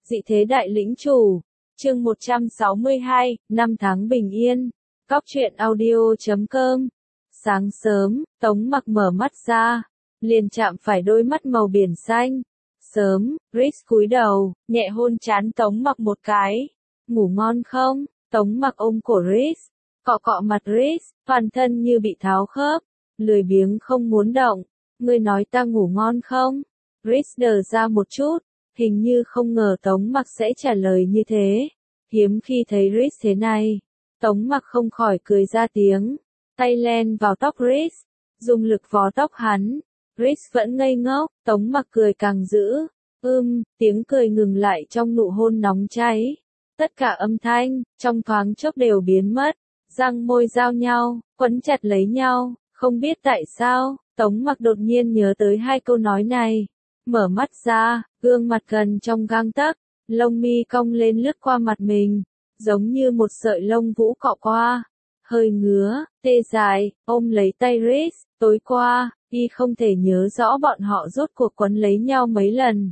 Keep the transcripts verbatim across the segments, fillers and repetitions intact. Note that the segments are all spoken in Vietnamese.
Dị thế đại lĩnh chủ. Chương một trăm sáu mươi hai, năm tháng bình yên. Cóc truyện audio chấm com. Sáng sớm, Tống Mặc mở mắt ra, liền chạm phải đôi mắt màu biển xanh. Sớm, Rhys cúi đầu, nhẹ hôn trán Tống Mặc một cái. Ngủ ngon không? Tống Mặc ôm cổ Rhys, cọ cọ mặt Rhys, toàn thân như bị tháo khớp, lười biếng không muốn động. Ngươi nói ta ngủ ngon không? Rhys đờ ra một chút, hình như không ngờ Tống Mặc sẽ trả lời như thế. Hiếm khi thấy Rhys thế này, Tống Mặc không khỏi cười ra tiếng, tay len vào tóc Rhys, dùng lực vò tóc hắn. Rhys vẫn ngây ngốc, Tống Mặc cười càng dữ. Ưm, tiếng cười ngừng lại trong nụ hôn nóng cháy. Tất cả âm thanh, trong thoáng chốc đều biến mất, răng môi giao nhau, quấn chặt lấy nhau. Không biết tại sao, Tống Mặc đột nhiên nhớ tới hai câu nói này. Mở mắt ra, gương mặt gần trong gang tấc, lông mi cong lên lướt qua mặt mình, giống như một sợi lông vũ cọ qua. Hơi ngứa, tê dại, ôm lấy tay Rhys. Tối qua, y không thể nhớ rõ bọn họ rốt cuộc quấn lấy nhau mấy lần.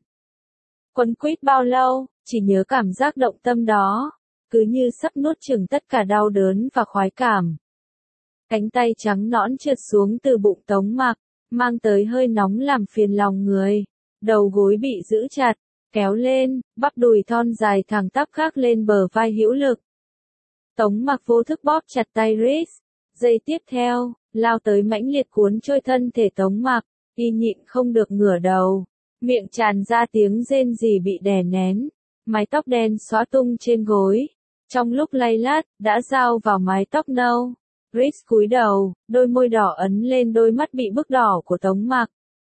Quấn quýt bao lâu, chỉ nhớ cảm giác động tâm đó, cứ như sắp nuốt chửng tất cả đau đớn và khoái cảm. Cánh tay trắng nõn trượt xuống từ bụng Tống Mặc, mang tới hơi nóng làm phiền lòng người. Đầu gối bị giữ chặt, kéo lên, bắp đùi thon dài thẳng tắp gác lên bờ vai hữu lực. Tống Mặc vô thức bóp chặt tay Rhys. Giây tiếp theo, lao tới mãnh liệt cuốn trôi thân thể Tống Mặc, y nhịn không được ngửa đầu, miệng tràn ra tiếng rên rỉ bị đè nén. Mái tóc đen xóa tung trên gối, trong lúc lay lát, đã giao vào mái tóc nâu. Rhys cúi đầu, đôi môi đỏ ấn lên đôi mắt bị bức đỏ của Tống Mặc.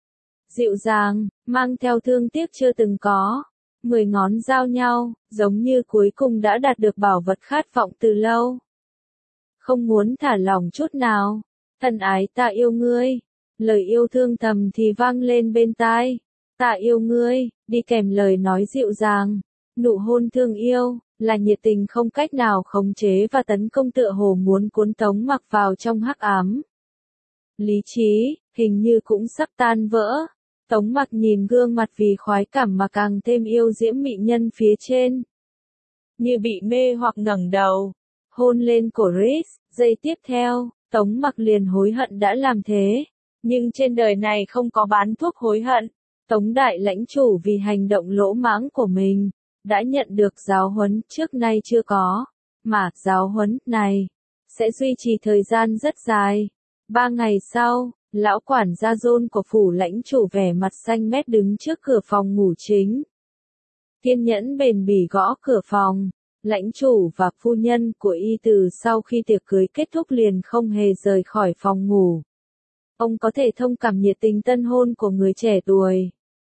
Dịu dàng, mang theo thương tiếc chưa từng có. Mười ngón giao nhau, giống như cuối cùng đã đạt được bảo vật khát vọng từ lâu. Không muốn thả lỏng chút nào. Thân ái ta yêu ngươi. Lời yêu thương thầm thì vang lên bên tai. Ta yêu ngươi, đi kèm lời nói dịu dàng. Nụ hôn thương yêu, là nhiệt tình không cách nào khống chế và tấn công tựa hồ muốn cuốn Tống Mặc vào trong hắc ám. Lý trí, hình như cũng sắp tan vỡ. Tống Mặc nhìn gương mặt vì khoái cảm mà càng thêm yêu diễm mỹ nhân phía trên. Như bị mê hoặc ngẩng đầu, hôn lên cổ Rhys. Giây tiếp theo, Tống Mặc liền hối hận đã làm thế. Nhưng trên đời này không có bán thuốc hối hận. Tống đại lãnh chủ vì hành động lỗ mãng của mình, đã nhận được giáo huấn trước nay chưa có. Mà giáo huấn này sẽ duy trì thời gian rất dài. Ba ngày sau, lão quản gia John của phủ lãnh chủ vẻ mặt xanh mét đứng trước cửa phòng ngủ chính. Kiên nhẫn bền bỉ gõ cửa phòng. Lãnh chủ và phu nhân của y từ sau khi tiệc cưới kết thúc liền không hề rời khỏi phòng ngủ. Ông có thể thông cảm nhiệt tình tân hôn của người trẻ tuổi.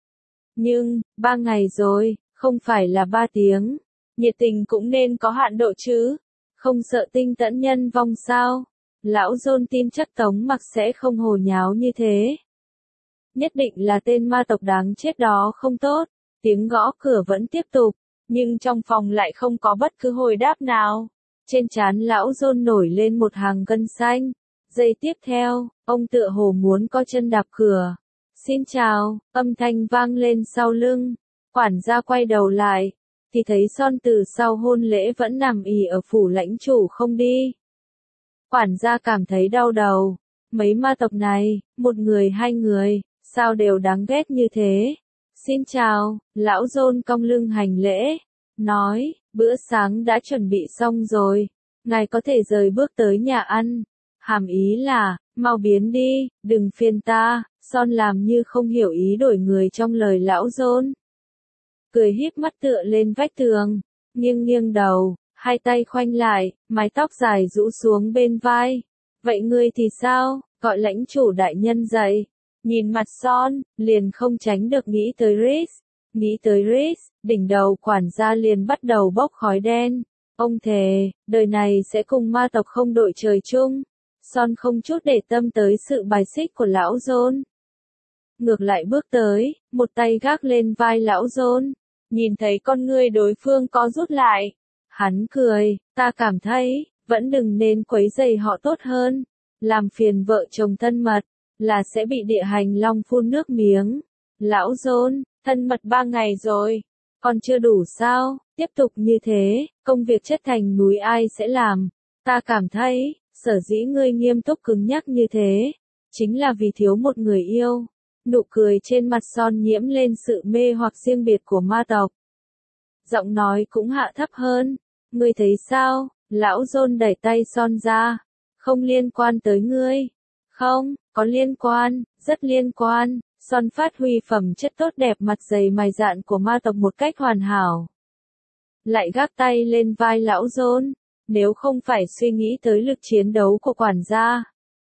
Nhưng, ba ngày rồi, không phải là ba tiếng. Nhiệt tình cũng nên có hạn độ chứ. Không sợ tinh tẫn nhân vong sao? Lão John tin chắc Tống Mặc sẽ không hồ nháo như thế. Nhất định là tên ma tộc đáng chết đó không tốt. Tiếng gõ cửa vẫn tiếp tục, nhưng trong phòng lại không có bất cứ hồi đáp nào. Trên trán lão John nổi lên một hàng gân xanh. Giây tiếp theo, ông tựa hồ muốn co chân đạp cửa. Xin chào, âm thanh vang lên sau lưng. Quản gia quay đầu lại, thì thấy Son từ sau hôn lễ vẫn nằm ì ở phủ lãnh chủ không đi. Quản gia cảm thấy đau đầu. Mấy ma tộc này, một người hai người, sao đều đáng ghét như thế. Xin chào, lão John cong lưng hành lễ, nói, bữa sáng đã chuẩn bị xong rồi, ngài có thể rời bước tới nhà ăn. Hàm ý là, mau biến đi, đừng phiền ta. Son làm như không hiểu ý đổi người trong lời lão John. Cười híp mắt tựa lên vách tường, nghiêng nghiêng đầu, hai tay khoanh lại, mái tóc dài rũ xuống bên vai. Vậy ngươi thì sao? Gọi lãnh chủ đại nhân dậy. Nhìn mặt Son, liền không tránh được nghĩ tới Rhys. Nghĩ tới Rhys, đỉnh đầu quản gia liền bắt đầu bốc khói đen. Ông thề, đời này sẽ cùng ma tộc không đội trời chung. Son không chút để tâm tới sự bài xích của lão John. Ngược lại bước tới, một tay gác lên vai lão John. Nhìn thấy con ngươi đối phương có rút lại. Hắn cười, ta cảm thấy, vẫn đừng nên quấy rầy họ tốt hơn. Làm phiền vợ chồng thân mật, là sẽ bị địa hành long phun nước miếng. Lão John, thân mật ba ngày rồi. Còn chưa đủ sao, tiếp tục như thế, công việc chất thành núi ai sẽ làm. Ta cảm thấy, sở dĩ ngươi nghiêm túc cứng nhắc như thế, chính là vì thiếu một người yêu. Nụ cười trên mặt Son nhiễm lên sự mê hoặc riêng biệt của ma tộc. Giọng nói cũng hạ thấp hơn. Ngươi thấy sao? Lão John đẩy tay Son ra. Không liên quan tới ngươi. Không, có liên quan, rất liên quan. Son phát huy phẩm chất tốt đẹp mặt dày mày dạn của ma tộc một cách hoàn hảo. Lại gác tay lên vai lão John. Nếu không phải suy nghĩ tới lực chiến đấu của quản gia,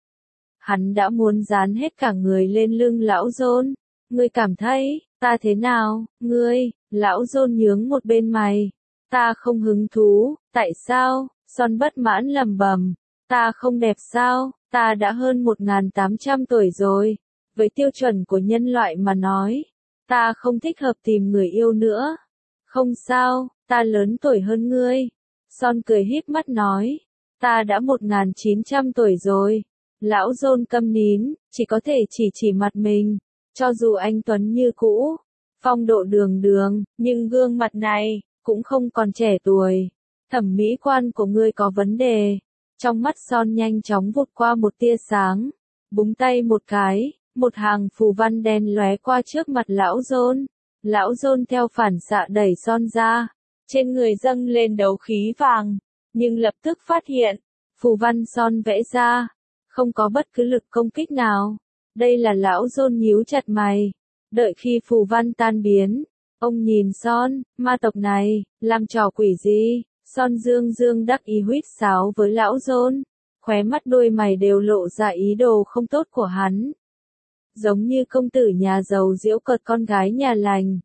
hắn đã muốn dán hết cả người lên lưng lão John. Ngươi cảm thấy, ta thế nào, ngươi? Lão John nhướng một bên mày. Ta không hứng thú, tại sao? Son bất mãn lầm bầm. Ta không đẹp sao? Ta đã hơn một nghìn tám trăm tuổi rồi. Với tiêu chuẩn của nhân loại mà nói, ta không thích hợp tìm người yêu nữa. Không sao, ta lớn tuổi hơn ngươi. Son cười híp mắt nói. Ta đã một nghìn chín trăm tuổi rồi. Lão John câm nín, chỉ có thể chỉ chỉ mặt mình. Cho dù anh tuấn như cũ, phong độ đường đường, nhưng gương mặt này, cũng không còn trẻ tuổi. Thẩm mỹ quan của ngươi có vấn đề. Trong mắt Son nhanh chóng vụt qua một tia sáng. Búng tay một cái, một hàng phù văn đen lóe qua trước mặt lão John. Lão John theo phản xạ đẩy Son ra. Trên người dâng lên đấu khí vàng. Nhưng lập tức phát hiện, phù văn Son vẽ ra, không có bất cứ lực công kích nào. Đây là lão John nhíu chặt mày. Đợi khi phù văn tan biến, ông nhìn Son, ma tộc này, làm trò quỷ gì? Son dương dương đắc ý huýt sáo với lão John. Khóe mắt đôi mày đều lộ ra ý đồ không tốt của hắn. Giống như công tử nhà giàu giễu cợt con gái nhà lành.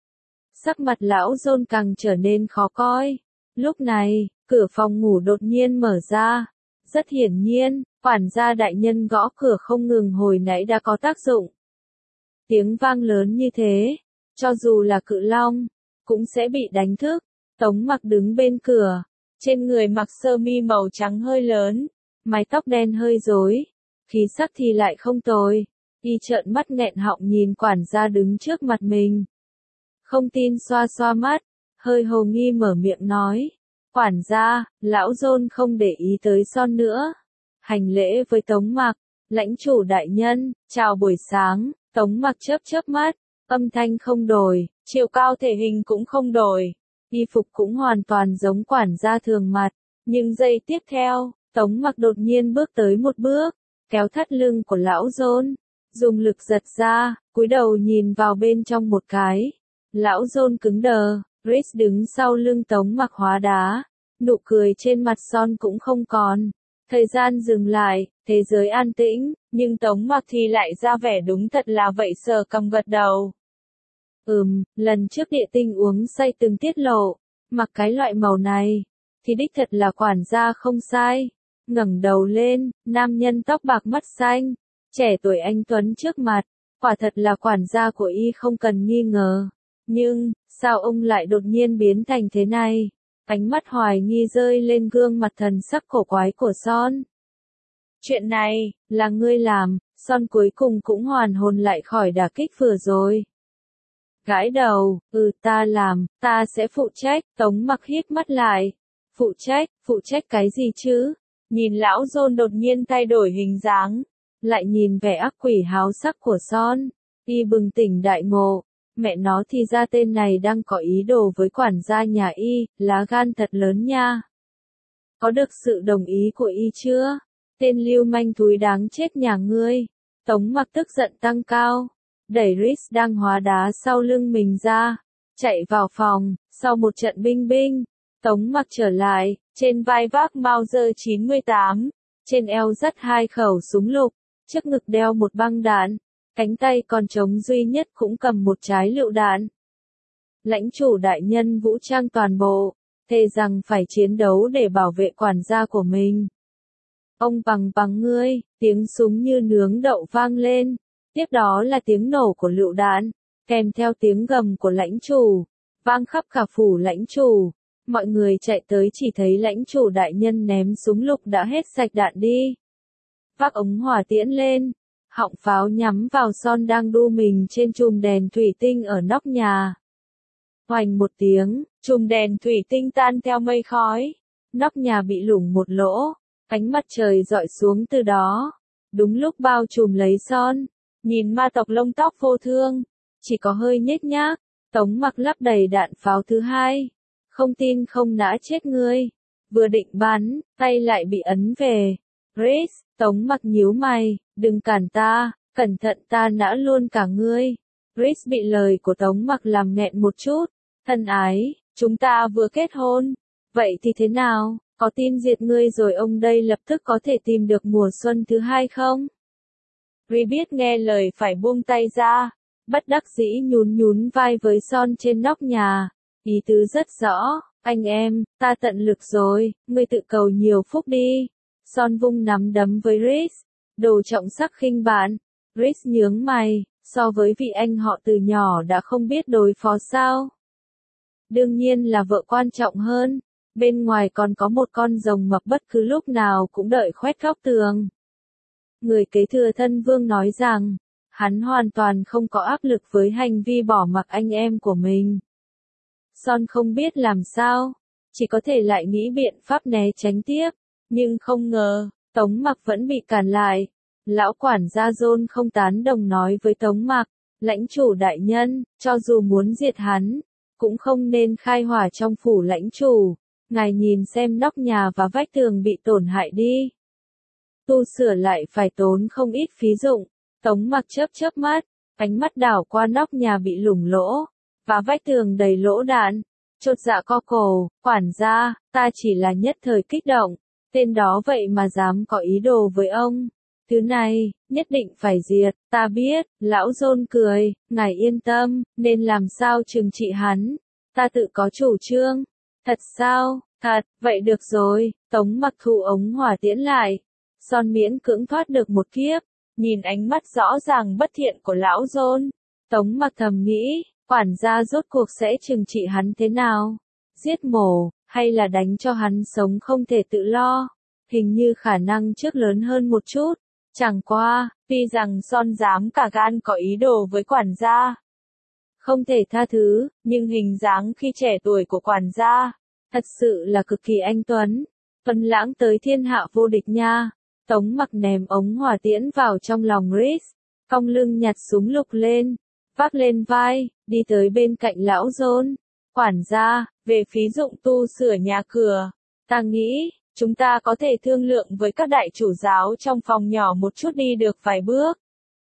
Sắc mặt lão John càng trở nên khó coi. Lúc này, cửa phòng ngủ đột nhiên mở ra. Rất hiển nhiên, quản gia đại nhân gõ cửa không ngừng hồi nãy đã có tác dụng. Tiếng vang lớn như thế, cho dù là cự long, cũng sẽ bị đánh thức. Tống Mặc đứng bên cửa, trên người mặc sơ mi màu trắng hơi lớn, mái tóc đen hơi rối, khí sắc thì lại không tồi. Y trợn mắt nghẹn họng nhìn quản gia đứng trước mặt mình. Không tin xoa xoa mắt, hơi hồ nghi mở miệng nói. Quản gia, lão John không để ý tới Son nữa. Hành lễ với Tống Mặc, lãnh chủ đại nhân, chào buổi sáng. Tống Mặc chớp chớp mắt, âm thanh không đổi, chiều cao thể hình cũng không đổi. Y phục cũng hoàn toàn giống quản gia thường mặt. Nhưng giây tiếp theo, Tống Mặc đột nhiên bước tới một bước, kéo thắt lưng của lão John, dùng lực giật ra, cúi đầu nhìn vào bên trong một cái. Lão John cứng đờ. Chris đứng sau lưng Tống Mặc hóa đá. Nụ cười trên mặt Son cũng không còn. Thời gian dừng lại, thế giới an tĩnh, nhưng Tống Mặc thì lại ra vẻ đúng thật là vậy sờ cầm gật đầu. Ừm, lần trước địa tinh uống say từng tiết lộ, mặc cái loại màu này, thì đích thật là quản gia không sai. Ngẩng đầu lên, nam nhân tóc bạc mắt xanh, trẻ tuổi anh tuấn trước mặt, quả thật là quản gia của y không cần nghi ngờ. Nhưng, sao ông lại đột nhiên biến thành thế này? Ánh mắt hoài nghi rơi lên gương mặt thần sắc cổ quái của Son. Chuyện này, là ngươi làm. Son cuối cùng cũng hoàn hồn lại khỏi đả kích vừa rồi. Gãi đầu, ừ ta làm, ta sẽ phụ trách. Tống Mặc hít mắt lại. Phụ trách, phụ trách cái gì chứ? Nhìn lão John đột nhiên thay đổi hình dáng, lại nhìn vẻ ác quỷ háo sắc của Son, y bừng tỉnh đại ngộ. Mẹ nó thì ra tên này đang có ý đồ với quản gia nhà y, lá gan thật lớn nha. Có được sự đồng ý của y chưa? Tên lưu manh thúi đáng chết nhà ngươi. Tống Mặc tức giận tăng cao, đẩy Rhys đang hóa đá sau lưng mình ra, chạy vào phòng. Sau một trận binh binh, Tống Mặc trở lại, trên vai vác Mauser chín mươi tám, trên eo dắt hai khẩu súng lục, trước ngực đeo một băng đạn. Cánh tay còn trống duy nhất cũng cầm một trái lựu đạn. Lãnh chủ đại nhân vũ trang toàn bộ, thề rằng phải chiến đấu để bảo vệ quản gia của mình. Ông bằng bằng ngươi, tiếng súng như nướng đậu vang lên, tiếp đó là tiếng nổ của lựu đạn, kèm theo tiếng gầm của lãnh chủ, vang khắp cả phủ lãnh chủ. Mọi người chạy tới chỉ thấy lãnh chủ đại nhân ném súng lục đã hết sạch đạn đi. Vác ống hỏa tiễn lên. Họng pháo nhắm vào Son đang đu mình trên chùm đèn thủy tinh ở nóc nhà. Hoành một tiếng, chùm đèn thủy tinh tan theo mây khói. Nóc nhà bị lủng một lỗ, ánh mặt trời dọi xuống từ đó. Đúng lúc bao trùm lấy Son, nhìn ma tộc lông tóc vô thương, chỉ có hơi nhếch nhác. Tống Mặc lắp đầy đạn pháo thứ hai. Không tin không nã chết ngươi. Vừa định bắn, tay lại bị ấn về. Rhys, Tống Mặc nhíu mày, đừng cản ta, cẩn thận ta nã luôn cả ngươi. Rhys bị lời của Tống Mặc làm nghẹn một chút. Thân ái, chúng ta vừa kết hôn. Vậy thì thế nào, có tin diệt ngươi rồi ông đây lập tức có thể tìm được mùa xuân thứ hai không? Rhys biết nghe lời phải buông tay ra. Bất đắc dĩ nhún nhún vai với Son trên nóc nhà. Ý tứ rất rõ, anh em, ta tận lực rồi, ngươi tự cầu nhiều phúc đi. Son vung nắm đấm với Rhys. Đồ trọng sắc khinh bạn. Rhys nhướng mày, so với vị anh họ từ nhỏ đã không biết đối phó sao. Đương nhiên là vợ quan trọng hơn. Bên ngoài còn có một con rồng mập bất cứ lúc nào cũng đợi khoét góc tường. Người kế thừa thân vương nói rằng, hắn hoàn toàn không có áp lực với hành vi bỏ mặc anh em của mình. Son không biết làm sao, chỉ có thể lại nghĩ biện pháp né tránh tiếp, nhưng không ngờ, Tống Mặc vẫn bị cản lại. Lão quản gia John không tán đồng nói với Tống Mặc, lãnh chủ đại nhân, cho dù muốn diệt hắn, cũng không nên khai hỏa trong phủ lãnh chủ. Ngài nhìn xem nóc nhà và vách tường bị tổn hại đi. Tu sửa lại phải tốn không ít phí dụng. Tống Mặc chớp chớp mắt, ánh mắt đảo qua nóc nhà bị lủng lỗ, và vách tường đầy lỗ đạn. Chột dạ co cổ, quản gia, ta chỉ là nhất thời kích động, tên đó vậy mà dám có ý đồ với ông. Thứ này, nhất định phải diệt, ta biết, lão John cười, ngài yên tâm, nên làm sao trừng trị hắn, ta tự có chủ trương. Thật sao, thật, vậy được rồi, Tống Mặc thu ống hỏa tiễn lại. Son miễn cưỡng thoát được một kiếp, nhìn ánh mắt rõ ràng bất thiện của lão John. Tống Mặc thầm nghĩ, quản gia rốt cuộc sẽ trừng trị hắn thế nào? Giết mổ, hay là đánh cho hắn sống không thể tự lo? Hình như khả năng trước lớn hơn một chút. Chẳng qua, tuy rằng Son dám cả gan có ý đồ với quản gia, không thể tha thứ, nhưng hình dáng khi trẻ tuổi của quản gia, thật sự là cực kỳ anh tuấn. Tuấn lãng tới thiên hạ vô địch nha. Tống Mặc ném ống hỏa tiễn vào trong lòng Rhys, cong lưng nhặt súng lục lên, vác lên vai, đi tới bên cạnh lão John. Quản gia, về phí dụng tu sửa nhà cửa, ta nghĩ, chúng ta có thể thương lượng với các đại chủ giáo trong phòng nhỏ một chút đi được vài bước.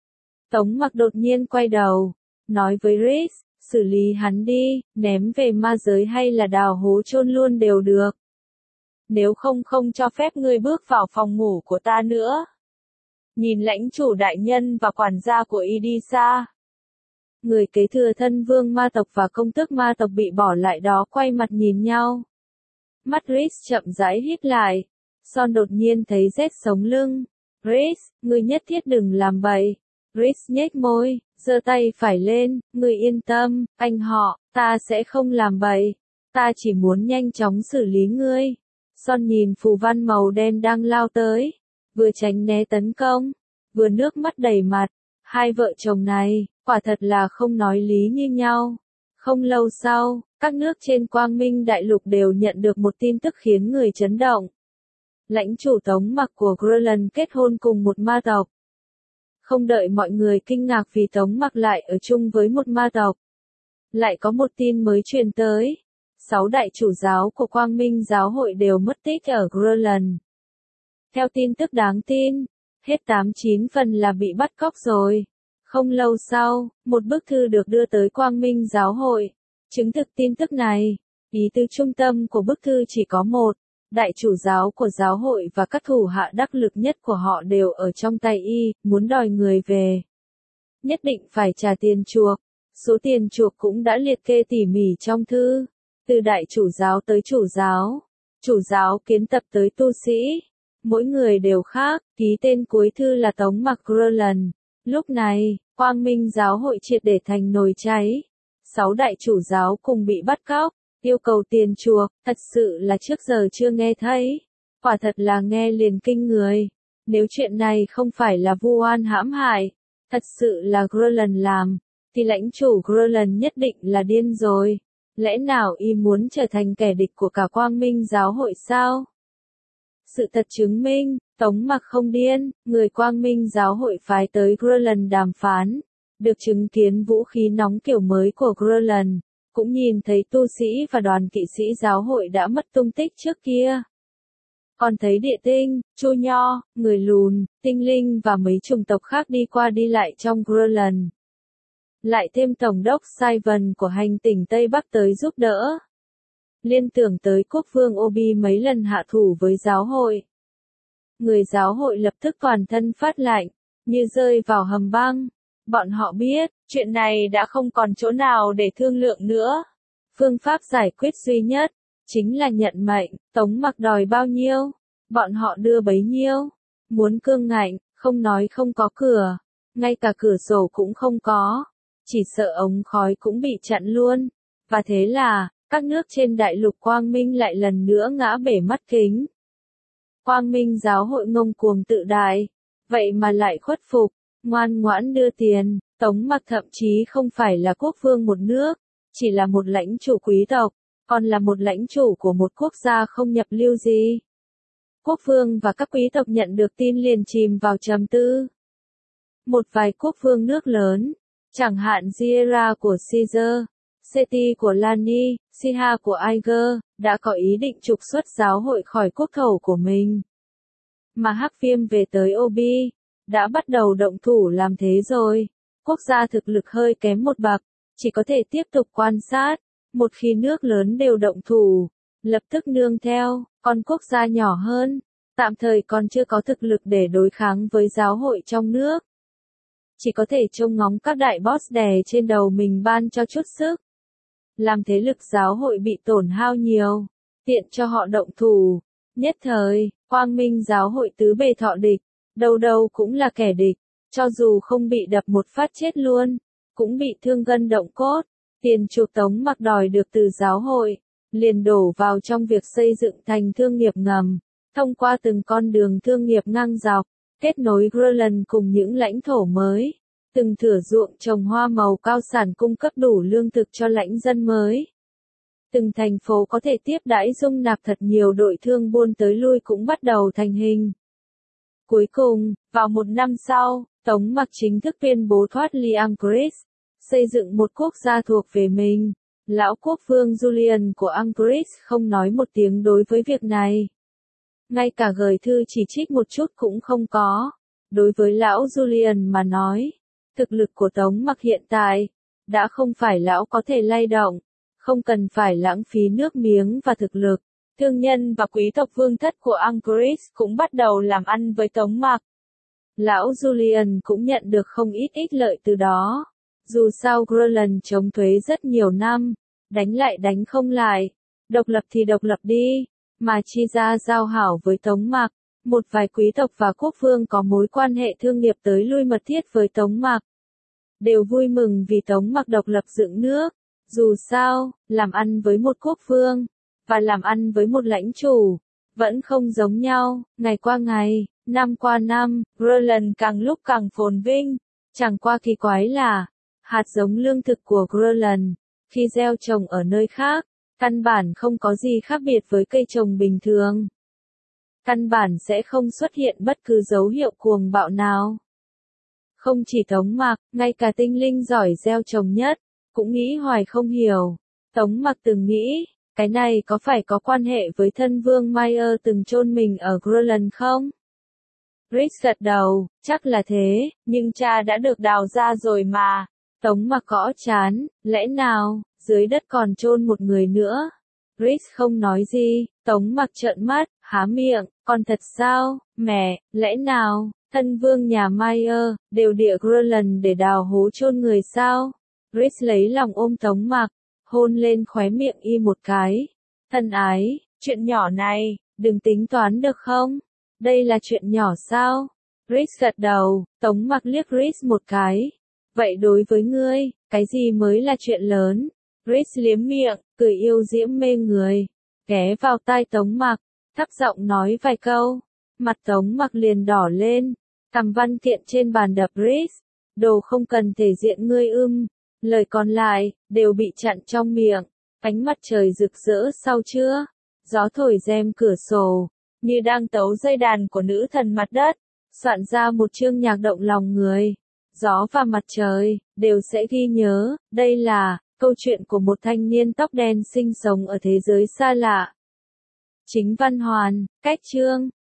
Tống Mặc đột nhiên quay đầu, nói với Rhys, xử lý hắn đi, ném về ma giới hay là đào hố chôn luôn đều được. Nếu không không cho phép ngươi bước vào phòng ngủ của ta nữa. Nhìn lãnh chủ đại nhân và quản gia của y đi xa. Người kế thừa thân vương ma tộc và công tước ma tộc bị bỏ lại đó quay mặt nhìn nhau. Mắt Rhys chậm rãi híp lại. Son đột nhiên thấy rét sống lưng. Rhys, ngươi nhất thiết đừng làm bậy. Rhys nhếch môi, giơ tay phải lên, ngươi yên tâm, anh họ, ta sẽ không làm bậy. Ta chỉ muốn nhanh chóng xử lý ngươi. Son nhìn phù văn màu đen đang lao tới, vừa tránh né tấn công, vừa nước mắt đầy mặt. Hai vợ chồng này, quả thật là không nói lý như nhau. Không lâu sau, các nước trên Quang Minh Đại Lục đều nhận được một tin tức khiến người chấn động. Lãnh chủ Tống Mặc của Greenland kết hôn cùng một ma tộc. Không đợi mọi người kinh ngạc vì Tống Mặc lại ở chung với một ma tộc. Lại có một tin mới truyền tới. Sáu đại chủ giáo của Quang Minh giáo hội đều mất tích ở Greenland. Theo tin tức đáng tin, hết tám chín phần là bị bắt cóc rồi. Không lâu sau, một bức thư được đưa tới Quang Minh giáo hội, chứng thực tin tức này. Ý tứ trung tâm của bức thư chỉ có một, đại chủ giáo của giáo hội và các thủ hạ đắc lực nhất của họ đều ở trong tay y, muốn đòi người về. Nhất định phải trả tiền chuộc. Số tiền chuộc cũng đã liệt kê tỉ mỉ trong thư. Từ đại chủ giáo tới chủ giáo, chủ giáo kiến tập tới tu sĩ, mỗi người đều khác, ký tên cuối thư là Tống Mặc Greenland. Lúc này, Quang Minh giáo hội triệt để thành nồi cháy. Sáu đại chủ giáo cùng bị bắt cóc, yêu cầu tiền chuộc, thật sự là trước giờ chưa nghe thấy. Quả thật là nghe liền kinh người. Nếu chuyện này không phải là vu oan hãm hại, thật sự là Greenland làm, thì lãnh chủ Greenland nhất định là điên rồi. lẽ nào y muốn trở thành kẻ địch của cả Quang Minh giáo hội sao? Sự thật chứng minh, Tống Mặc không điên, người Quang Minh giáo hội phái tới Grönland đàm phán, được chứng kiến vũ khí nóng kiểu mới của Grönland, cũng nhìn thấy tu sĩ và đoàn kỵ sĩ giáo hội đã mất tung tích trước kia. Còn thấy địa tinh, chu nho, người lùn, tinh linh và mấy chủng tộc khác đi qua đi lại trong Grönland. Lại thêm Tổng đốc Simon của hành tỉnh Tây Bắc tới giúp đỡ. Liên tưởng tới quốc vương Obi mấy lần hạ thủ với giáo hội. Người giáo hội lập tức toàn thân phát lạnh, như rơi vào hầm băng. Bọn họ biết, chuyện này đã không còn chỗ nào để thương lượng nữa. Phương pháp giải quyết duy nhất, chính là nhận mệnh. Tống Mặc đòi bao nhiêu, bọn họ đưa bấy nhiêu. Muốn cương ngạnh, không nói không có cửa, ngay cả cửa sổ cũng không có. Chỉ sợ ống khói cũng bị chặn luôn. Và thế là, các nước trên đại lục Quang Minh lại lần nữa ngã bể mắt kính. Quang Minh giáo hội ngông cuồng tự đại, vậy mà lại khuất phục, ngoan ngoãn đưa tiền. Tống Mặc thậm chí không phải là quốc vương một nước, chỉ là một lãnh chủ quý tộc, còn là một lãnh chủ của một quốc gia không nhập lưu gì. Quốc vương và các quý tộc nhận được tin liền chìm vào trầm tư. Một vài quốc vương nước lớn, chẳng hạn Giera của Caesar, Seti của Lani, Siha của Aiger, đã có ý định trục xuất giáo hội khỏi quốc thổ của mình. Mà Hắc Viêm về tới Obi, đã bắt đầu động thủ làm thế rồi. Quốc gia thực lực hơi kém một bậc, chỉ có thể tiếp tục quan sát. Một khi nước lớn đều động thủ, lập tức nương theo. Còn quốc gia nhỏ hơn, tạm thời còn chưa có thực lực để đối kháng với giáo hội trong nước. Chỉ có thể trông ngóng các đại boss đè trên đầu mình ban cho chút sức. Làm thế lực giáo hội bị tổn hao nhiều, tiện cho họ động thủ. Nhất thời, Quang Minh giáo hội tứ bề thọ địch, đâu đâu cũng là kẻ địch, cho dù không bị đập một phát chết luôn, cũng bị thương gân động cốt. Tiền chuộc Tống Mặc đòi được từ giáo hội, liền đổ vào trong việc xây dựng thành thương nghiệp ngầm, thông qua từng con đường thương nghiệp ngang dọc, kết nối Grönland cùng những lãnh thổ mới. Từng thửa ruộng trồng hoa màu cao sản cung cấp đủ lương thực cho lãnh dân mới. Từng thành phố có thể tiếp đãi dung nạp thật nhiều đội thương buôn tới lui cũng bắt đầu thành hình. Cuối cùng, vào một năm sau, Tống Mặc chính thức tuyên bố thoát ly Anchorage, xây dựng một quốc gia thuộc về mình. Lão quốc vương Julian của Anchorage không nói một tiếng đối với việc này. Ngay cả gửi thư chỉ trích một chút cũng không có. Đối với lão Julian mà nói, thực lực của Tống Mặc hiện tại, đã không phải lão có thể lay động, không cần phải lãng phí nước miếng và thực lực. Thương nhân và quý tộc vương thất của Anchorage cũng bắt đầu làm ăn với Tống Mặc. Lão Julian cũng nhận được không ít ích lợi từ đó. Dù sao Grönland chống thuế rất nhiều năm, đánh lại đánh không lại, độc lập thì độc lập đi, mà chi ra giao hảo với Tống Mặc. Một vài quý tộc và quốc vương có mối quan hệ thương nghiệp tới lui mật thiết với Tống Mặc, đều vui mừng vì Tống Mặc độc lập dựng nước. Dù sao, làm ăn với một quốc vương, và làm ăn với một lãnh chủ, vẫn không giống nhau. Ngày qua ngày, năm qua năm, Grönland càng lúc càng phồn vinh. Chẳng qua kỳ quái là, hạt giống lương thực của Grönland, khi gieo trồng ở nơi khác, căn bản không có gì khác biệt với cây trồng bình thường. Căn bản sẽ không xuất hiện bất cứ dấu hiệu cuồng bạo nào. Không chỉ Tống Mặc, ngay cả tinh linh giỏi gieo trồng nhất, cũng nghĩ hoài không hiểu. Tống Mặc từng nghĩ, cái này có phải có quan hệ với thân vương Mayer từng chôn mình ở Grönland không? Rich gật đầu, chắc là thế, nhưng cha đã được đào ra rồi mà. Tống Mặc gõ chán, lẽ nào, dưới đất còn chôn một người nữa? Rich không nói gì, Tống Mặc trợn mắt, há miệng, còn thật sao, mẹ, lẽ nào, thân vương nhà Mayer, đều địa Grönland để đào hố chôn người sao? Rich lấy lòng ôm Tống Mặc, hôn lên khóe miệng y một cái. Thân ái, chuyện nhỏ này, đừng tính toán được không? Đây là chuyện nhỏ sao? Rich gật đầu, Tống Mặc liếc Rich một cái. Vậy đối với ngươi, cái gì mới là chuyện lớn? Rich liếm miệng, cười yêu diễm mê người, ghé vào tai Tống Mặc, thấp giọng nói vài câu. Mặt Tống Mặc liền đỏ lên, cầm văn kiện trên bàn đập Rich. Đồ không cần thể diện ngươi ưm. Lời còn lại, đều bị chặn trong miệng. Ánh mặt trời rực rỡ sau trưa, gió thổi rèm cửa sổ, như đang tấu dây đàn của nữ thần mặt đất, soạn ra một chương nhạc động lòng người. Gió và mặt trời đều sẽ ghi nhớ, đây là câu chuyện của một thanh niên tóc đen sinh sống ở thế giới xa lạ. Chính văn hoàn, cách chương